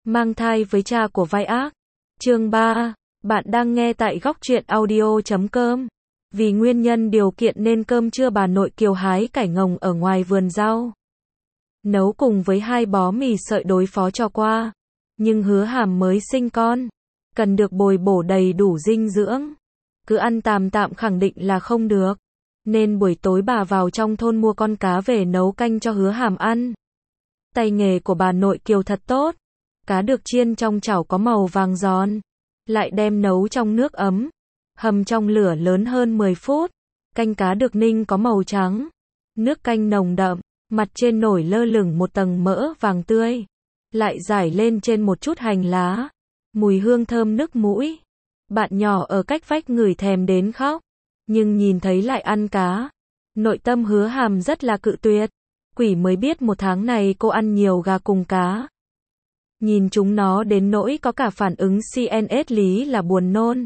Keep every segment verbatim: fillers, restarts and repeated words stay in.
Mang thai với cha của vai ác. Chương ba. Bạn đang nghe tại góc truyện audio chấm com. Vì nguyên nhân điều kiện nên cơm trưa bà nội Kiều hái cải ngồng ở ngoài vườn rau. Nấu cùng với hai bó mì sợi đối phó cho qua. Nhưng Hứa Hàm mới sinh con, cần được bồi bổ đầy đủ dinh dưỡng. Cứ ăn tàm tạm khẳng định là không được. Nên buổi tối bà vào trong thôn mua con cá về nấu canh cho Hứa Hàm ăn. Tay nghề của bà nội Kiều thật tốt. Cá được chiên trong chảo có màu vàng giòn, lại đem nấu trong nước ấm, hầm trong lửa lớn hơn mười phút. Canh cá được ninh có màu trắng, nước canh nồng đậm, mặt trên nổi lơ lửng một tầng mỡ vàng tươi, lại rải lên trên một chút hành lá, mùi hương thơm nức mũi. Bạn nhỏ ở cách vách ngửi thèm đến khóc, nhưng nhìn thấy lại ăn cá. Nội tâm Hứa Hàm rất là cự tuyệt. Quỷ mới biết một tháng này cô ăn nhiều gà cùng cá. Nhìn chúng nó đến nỗi có cả phản ứng xê en ét lý là buồn nôn.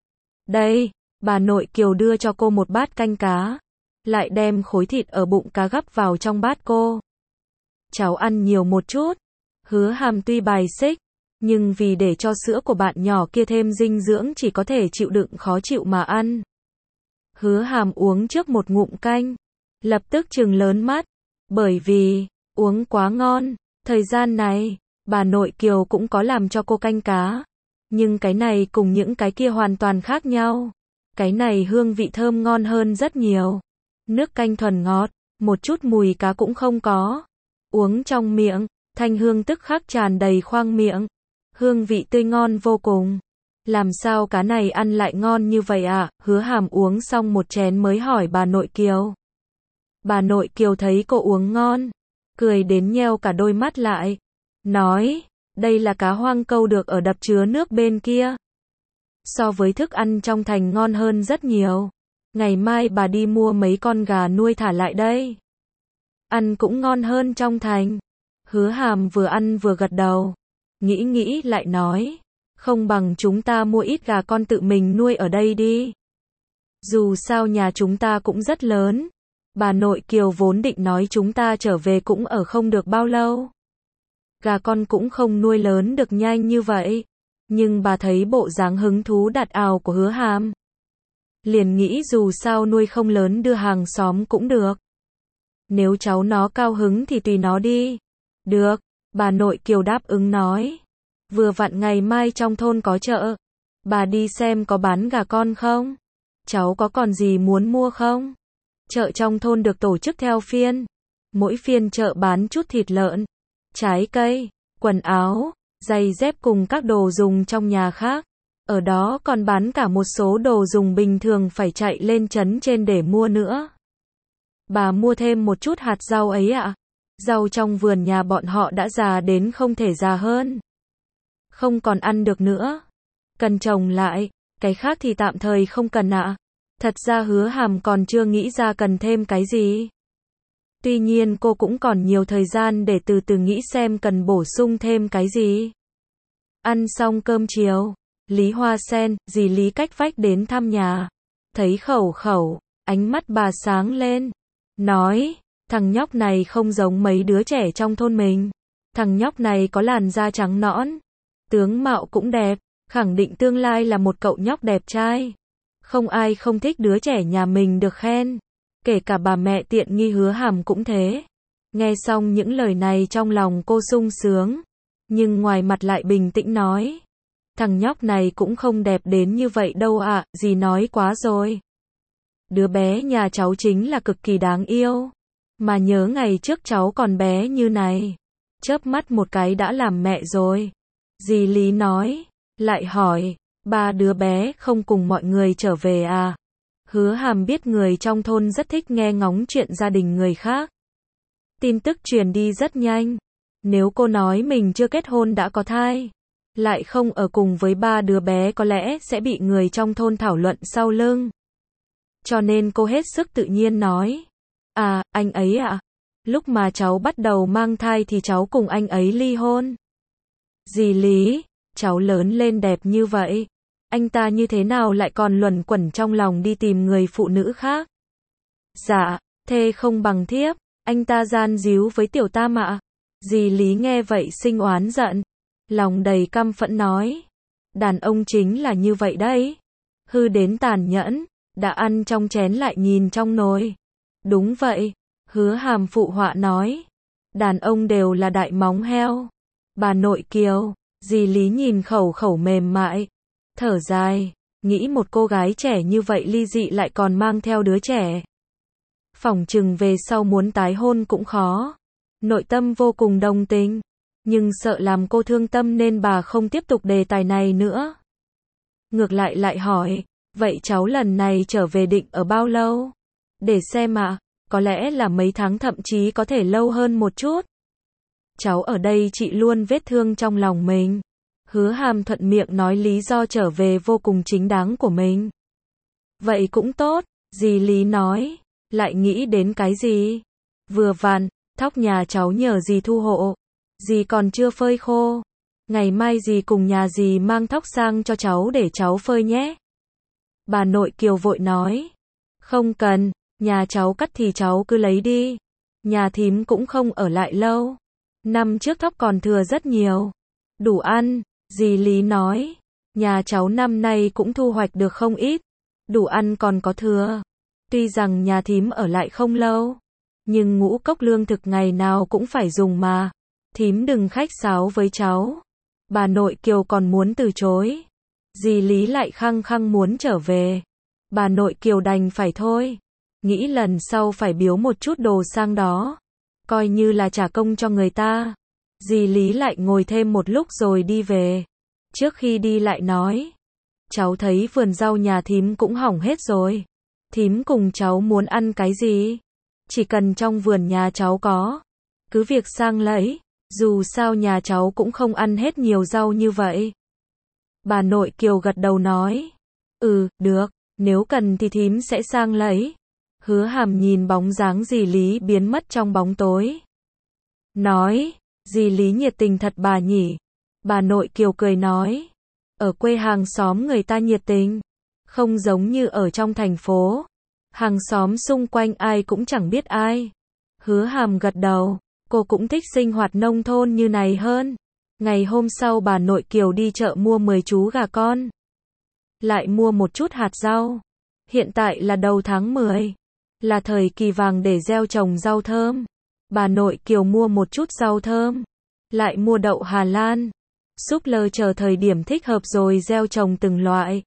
Đây, bà nội Kiều đưa cho cô một bát canh cá, lại đem khối thịt ở bụng cá gắp vào trong bát cô. Cháu ăn nhiều một chút. Hứa Hàm tuy bài xích, nhưng vì để cho sữa của bạn nhỏ kia thêm dinh dưỡng chỉ có thể chịu đựng khó chịu mà ăn. Hứa Hàm uống trước một ngụm canh, lập tức trừng lớn mắt, bởi vì uống quá ngon. Thời gian này, bà nội Kiều cũng có làm cho cô canh cá, nhưng cái này cùng những cái kia hoàn toàn khác nhau. Cái này hương vị thơm ngon hơn rất nhiều. Nước canh thuần ngọt, một chút mùi cá cũng không có. Uống trong miệng, thanh hương tức khắc tràn đầy khoang miệng. Hương vị tươi ngon vô cùng. Làm sao cá này ăn lại ngon như vậy ạ? À? Hứa Hàm uống xong một chén mới hỏi bà nội Kiều. Bà nội Kiều thấy cô uống ngon, cười đến nheo cả đôi mắt lại, nói, đây là cá hoang câu được ở đập chứa nước bên kia. So với thức ăn trong thành ngon hơn rất nhiều. Ngày mai bà đi mua mấy con gà nuôi thả lại đây. Ăn cũng ngon hơn trong thành. Hứa Hàm vừa ăn vừa gật đầu. Nghĩ nghĩ lại nói, không bằng chúng ta mua ít gà con tự mình nuôi ở đây đi. Dù sao nhà chúng ta cũng rất lớn. Bà nội Kiều vốn định nói chúng ta trở về cũng ở không được bao lâu. Gà con cũng không nuôi lớn được nhanh như vậy. Nhưng bà thấy bộ dáng hứng thú đạt ào của Hứa Hàm, liền nghĩ dù sao nuôi không lớn đưa hàng xóm cũng được. Nếu cháu nó cao hứng thì tùy nó đi. Được, bà nội Kiều đáp ứng nói. Vừa vặn ngày mai trong thôn có chợ. Bà đi xem có bán gà con không? Cháu có còn gì muốn mua không? Chợ trong thôn được tổ chức theo phiên. Mỗi phiên chợ bán chút thịt lợn, trái cây, quần áo, giày dép cùng các đồ dùng trong nhà khác. Ở đó còn bán cả một số đồ dùng bình thường phải chạy lên trấn trên để mua nữa. Bà mua thêm một chút hạt rau ấy ạ. À? Rau trong vườn nhà bọn họ đã già đến không thể già hơn. Không còn ăn được nữa. Cần trồng lại, cái khác thì tạm thời không cần ạ. À? Thật ra Hứa Hàm còn chưa nghĩ ra cần thêm cái gì. Tuy nhiên cô cũng còn nhiều thời gian để từ từ nghĩ xem cần bổ sung thêm cái gì. Ăn xong cơm chiều, Lý Hoa Sen, dì Lý cách vách đến thăm nhà. Thấy Khẩu Khẩu, ánh mắt bà sáng lên. Nói, thằng nhóc này không giống mấy đứa trẻ trong thôn mình. Thằng nhóc này có làn da trắng nõn, tướng mạo cũng đẹp, khẳng định tương lai là một cậu nhóc đẹp trai. Không ai không thích đứa trẻ nhà mình được khen. Kể cả bà mẹ tiện nghi Hứa Hàm cũng thế. Nghe xong những lời này trong lòng cô sung sướng, nhưng ngoài mặt lại bình tĩnh nói. Thằng nhóc này cũng không đẹp đến như vậy đâu ạ, à, dì nói quá rồi. Đứa bé nhà cháu chính là cực kỳ đáng yêu. Mà nhớ ngày trước cháu còn bé như này, chớp mắt một cái đã làm mẹ rồi. Dì Lý nói, lại hỏi, ba đứa bé không cùng mọi người trở về à? Hứa Hàm biết người trong thôn rất thích nghe ngóng chuyện gia đình người khác. Tin tức truyền đi rất nhanh. Nếu cô nói mình chưa kết hôn đã có thai, lại không ở cùng với ba đứa bé có lẽ sẽ bị người trong thôn thảo luận sau lưng. Cho nên cô hết sức tự nhiên nói. À, anh ấy ạ. À? Lúc mà cháu bắt đầu mang thai thì cháu cùng anh ấy ly hôn. Dì Lý, cháu lớn lên đẹp như vậy. Anh ta như thế nào lại còn luẩn quẩn trong lòng đi tìm người phụ nữ khác? Dạ, thê không bằng thiếp, anh ta gian díu với tiểu tam ạ. Dì Lý nghe vậy sinh oán giận. lòng đầy căm phẫn nói. Đàn ông chính là như vậy đấy. Hư đến tàn nhẫn, đã ăn trong chén lại nhìn trong nồi. Đúng vậy, Hứa Hàm phụ họa nói. Đàn ông đều là đại móng heo. Bà nội Kiều, dì Lý nhìn khẩu khẩu mềm mại, thở dài, nghĩ một cô gái trẻ như vậy ly dị lại còn mang theo đứa trẻ. Phỏng chừng về sau muốn tái hôn cũng khó. Nội tâm vô cùng đồng tình, nhưng sợ làm cô thương tâm nên bà không tiếp tục đề tài này nữa. Ngược lại lại hỏi, vậy cháu lần này trở về định ở bao lâu? Để xem ạ, có lẽ là mấy tháng thậm chí có thể lâu hơn một chút. Cháu ở đây trị luôn vết thương trong lòng mình. Hứa Hàm thuận miệng nói lý do trở về vô cùng chính đáng của mình. Vậy cũng tốt, dì Lý nói, lại nghĩ đến cái gì? Vừa vặn, thóc nhà cháu nhờ dì thu hộ, dì còn chưa phơi khô. Ngày mai dì cùng nhà dì mang thóc sang cho cháu để cháu phơi nhé. Bà nội Kiều vội nói, không cần, nhà cháu cắt thì cháu cứ lấy đi. Nhà thím cũng không ở lại lâu. Năm trước thóc còn thừa rất nhiều. Đủ ăn, dì Lý nói. Nhà cháu năm nay cũng thu hoạch được không ít. Đủ ăn còn có thừa. Tuy rằng nhà thím ở lại không lâu, nhưng ngũ cốc lương thực ngày nào cũng phải dùng mà. Thím đừng khách sáo với cháu. Bà nội Kiều còn muốn từ chối. Dì Lý lại khăng khăng muốn trở về. Bà nội Kiều đành phải thôi. Nghĩ lần sau phải biếu một chút đồ sang đó, coi như là trả công cho người ta. Dì Lý lại ngồi thêm một lúc rồi đi về. Trước khi đi lại nói, cháu thấy vườn rau nhà thím cũng hỏng hết rồi. Thím cùng cháu muốn ăn cái gì? Chỉ cần trong vườn nhà cháu có, cứ việc sang lấy, dù sao nhà cháu cũng không ăn hết nhiều rau như vậy. Bà nội Kiều gật đầu nói, ừ, được, nếu cần thì thím sẽ sang lấy. Hứa Hàm nhìn bóng dáng dì Lý biến mất trong bóng tối. Nói, dì Lý nhiệt tình thật bà nhỉ. Bà nội Kiều cười nói, ở quê hàng xóm người ta nhiệt tình, không giống như ở trong thành phố. Hàng xóm xung quanh ai cũng chẳng biết ai. Hứa Hàm gật đầu, cô cũng thích sinh hoạt nông thôn như này hơn. Ngày hôm sau bà nội Kiều đi chợ mua mười chú gà con. Lại mua một chút hạt rau. Hiện tại là đầu tháng mười. Là thời kỳ vàng để gieo trồng rau thơm. Bà nội Kiều mua một chút rau thơm. Lại mua đậu Hà Lan. Súp lơ chờ thời điểm thích hợp rồi gieo trồng từng loại.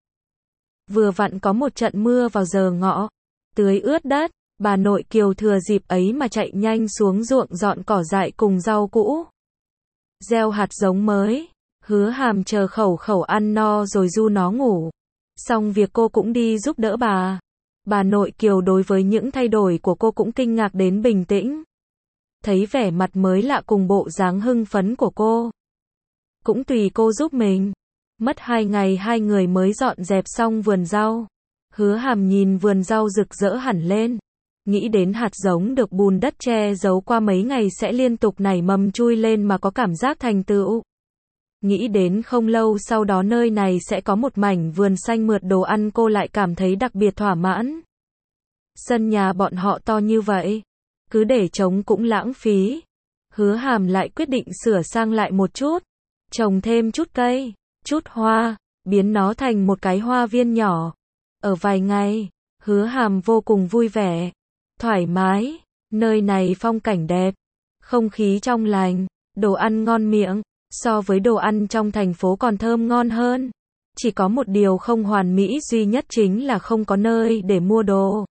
Vừa vặn có một trận mưa vào giờ ngọ. Tưới ướt đất. Bà nội Kiều thừa dịp ấy mà chạy nhanh xuống ruộng dọn cỏ dại cùng rau cũ. Gieo hạt giống mới. Hứa Hàm chờ khẩu khẩu ăn no rồi du nó ngủ. Xong việc cô cũng đi giúp đỡ bà. Bà nội Kiều đối với những thay đổi của cô cũng kinh ngạc đến bình tĩnh. Thấy vẻ mặt mới lạ cùng bộ dáng hưng phấn của cô, cũng tùy cô giúp mình. Mất hai ngày hai người mới dọn dẹp xong vườn rau. Hứa Hàm nhìn vườn rau rực rỡ hẳn lên. Nghĩ đến hạt giống được bùn đất che giấu qua mấy ngày sẽ liên tục nảy mầm chui lên mà có cảm giác thành tựu. Nghĩ đến không lâu sau đó nơi này sẽ có một mảnh vườn xanh mượt đồ ăn cô lại cảm thấy đặc biệt thỏa mãn. Sân nhà bọn họ to như vậy, cứ để trống cũng lãng phí. Hứa Hàm lại quyết định sửa sang lại một chút, trồng thêm chút cây, chút hoa, biến nó thành một cái hoa viên nhỏ. Ở vài ngày, Hứa Hàm vô cùng vui vẻ, thoải mái, nơi này phong cảnh đẹp, không khí trong lành, đồ ăn ngon miệng, so với đồ ăn trong thành phố còn thơm ngon hơn. Chỉ có một điều không hoàn mỹ duy nhất chính là không có nơi để mua đồ.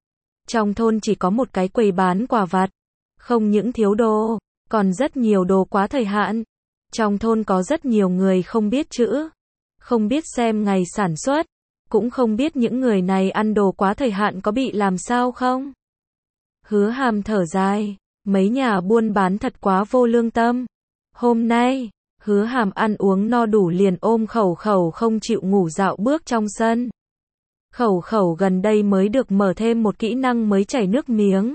Trong thôn chỉ có một cái quầy bán quà vặt, không những thiếu đồ, còn rất nhiều đồ quá thời hạn. Trong thôn có rất nhiều người không biết chữ, không biết xem ngày sản xuất, cũng không biết những người này ăn đồ quá thời hạn có bị làm sao không. Hứa Hàm thở dài, mấy nhà buôn bán thật quá vô lương tâm. Hôm nay, Hứa Hàm ăn uống no đủ liền ôm khẩu khẩu không chịu ngủ dạo bước trong sân. Khẩu khẩu gần đây mới được mở thêm một kỹ năng mới chảy nước miếng.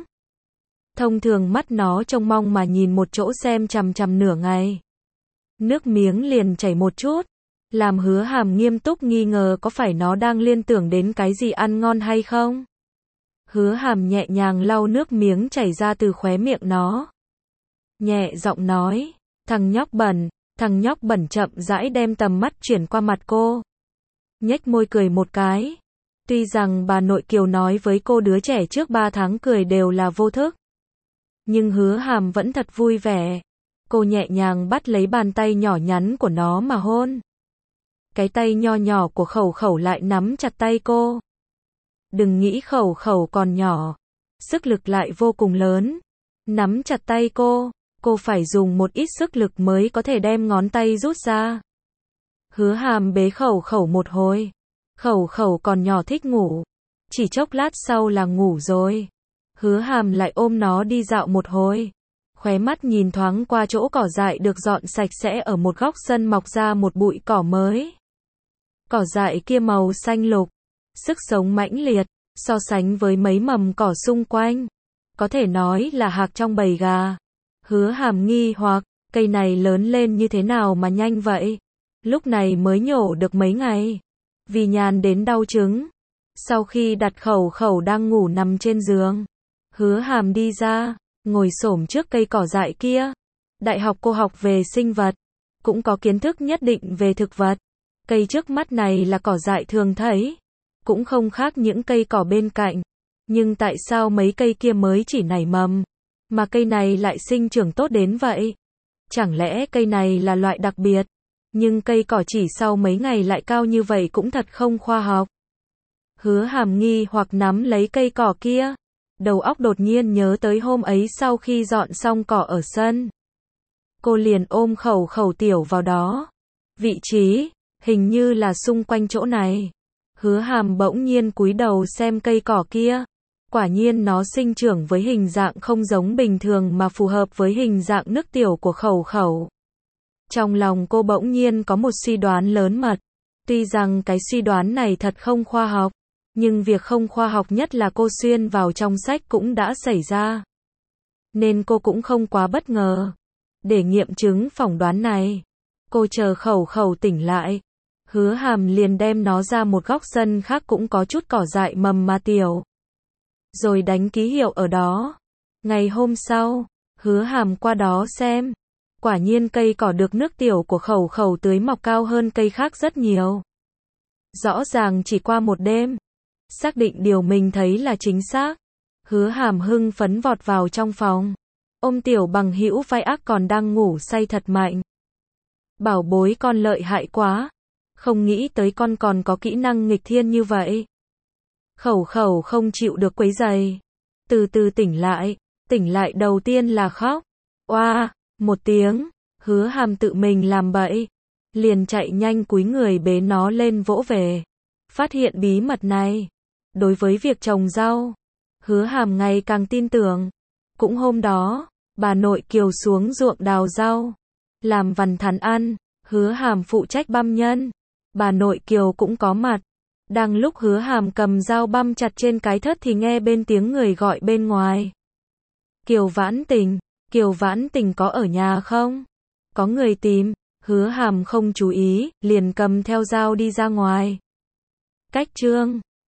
Thông thường mắt nó trông mong mà nhìn một chỗ xem chằm chằm nửa ngày. Nước miếng liền chảy một chút, làm Hứa Hàm nghiêm túc nghi ngờ có phải nó đang liên tưởng đến cái gì ăn ngon hay không. Hứa Hàm nhẹ nhàng lau nước miếng chảy ra từ khóe miệng nó. Nhẹ giọng nói, thằng nhóc bẩn, Thằng nhóc bẩn chậm rãi đem tầm mắt chuyển qua mặt cô. Nhếch môi cười một cái. Tuy rằng bà nội Kiều nói với cô đứa trẻ trước ba tháng cười đều là vô thức. Nhưng Hứa Hàm vẫn thật vui vẻ. Cô nhẹ nhàng bắt lấy bàn tay nhỏ nhắn của nó mà hôn. Cái tay nho nhỏ của Khẩu Khẩu lại nắm chặt tay cô. Đừng nghĩ Khẩu Khẩu còn nhỏ. Sức lực lại vô cùng lớn. Nắm chặt tay cô, cô phải dùng một ít sức lực mới có thể đem ngón tay rút ra. Hứa Hàm bế Khẩu Khẩu một hồi. Khẩu Khẩu còn nhỏ thích ngủ. Chỉ chốc lát sau là ngủ rồi. Hứa Hàm lại ôm nó đi dạo một hồi. Khóe mắt nhìn thoáng qua chỗ cỏ dại được dọn sạch sẽ ở một góc sân mọc ra một bụi cỏ mới. Cỏ dại kia màu xanh lục, sức sống mãnh liệt, so sánh với mấy mầm cỏ xung quanh. Có thể nói là hạc trong bầy gà. Hứa Hàm nghi hoặc, cây này lớn lên như thế nào mà nhanh vậy? Lúc này mới nhổ được mấy ngày. Vì nhàn đến đau trứng. Sau khi đặt Khẩu Khẩu đang ngủ nằm trên giường, Hứa Hàm đi ra, ngồi xổm trước cây cỏ dại kia. Đại học cô học về sinh vật, cũng có kiến thức nhất định về thực vật. Cây trước mắt này là cỏ dại thường thấy, cũng không khác những cây cỏ bên cạnh. Nhưng tại sao mấy cây kia mới chỉ nảy mầm, mà cây này lại sinh trưởng tốt đến vậy? Chẳng lẽ cây này là loại đặc biệt? Nhưng cây cỏ chỉ sau mấy ngày lại cao như vậy cũng thật không khoa học. Hứa Hàm nghi hoặc nắm lấy cây cỏ kia. Đầu óc đột nhiên nhớ tới hôm ấy sau khi dọn xong cỏ ở sân. Cô liền ôm Khẩu Khẩu tiểu vào đó. Vị trí, hình như là xung quanh chỗ này. Hứa Hàm bỗng nhiên cúi đầu xem cây cỏ kia. Quả nhiên nó sinh trưởng với hình dạng không giống bình thường mà phù hợp với hình dạng nước tiểu của Khẩu Khẩu. Trong lòng cô bỗng nhiên có một suy đoán lớn mật. Tuy rằng cái suy đoán này thật không khoa học, nhưng việc không khoa học nhất là cô xuyên vào trong sách cũng đã xảy ra. Nên cô cũng không quá bất ngờ. Để nghiệm chứng phỏng đoán này, cô chờ Khẩu Khẩu tỉnh lại. Hứa Hàm liền đem nó ra một góc sân khác cũng có chút cỏ dại mầm mà tiểu. Rồi đánh ký hiệu ở đó. Ngày hôm sau, Hứa Hàm qua đó xem. Quả nhiên cây cỏ được nước tiểu của Khẩu Khẩu tưới mọc cao hơn cây khác rất nhiều. Rõ ràng chỉ qua một đêm. Xác định điều mình thấy là chính xác. Hứa Hàm hưng phấn vọt vào trong phòng. Ôm tiểu bằng hữu vai ác còn đang ngủ say thật mạnh. Bảo bối con lợi hại quá. Không nghĩ tới con còn có kỹ năng nghịch thiên như vậy. Khẩu Khẩu không chịu được quấy rầy. Từ từ tỉnh lại. Tỉnh lại đầu tiên là khóc. Oa, một tiếng. Hứa Hàm tự mình làm bậy. Liền chạy nhanh cúi người bế nó lên vỗ về. Phát hiện bí mật này. Đối với việc trồng rau, Hứa Hàm ngày càng tin tưởng. Cũng hôm đó, bà nội Kiều xuống ruộng đào rau. Làm vằn thắn ăn. Hứa Hàm phụ trách băm nhân. Bà nội Kiều cũng có mặt. Đang lúc Hứa Hàm cầm dao băm chặt trên cái thớt thì nghe bên tiếng người gọi bên ngoài. Kiều Vãn Tình, Kiều Vãn Tình có ở nhà không? Có người tìm. Hứa Hàm không chú ý, liền cầm theo dao đi ra ngoài. Cách chương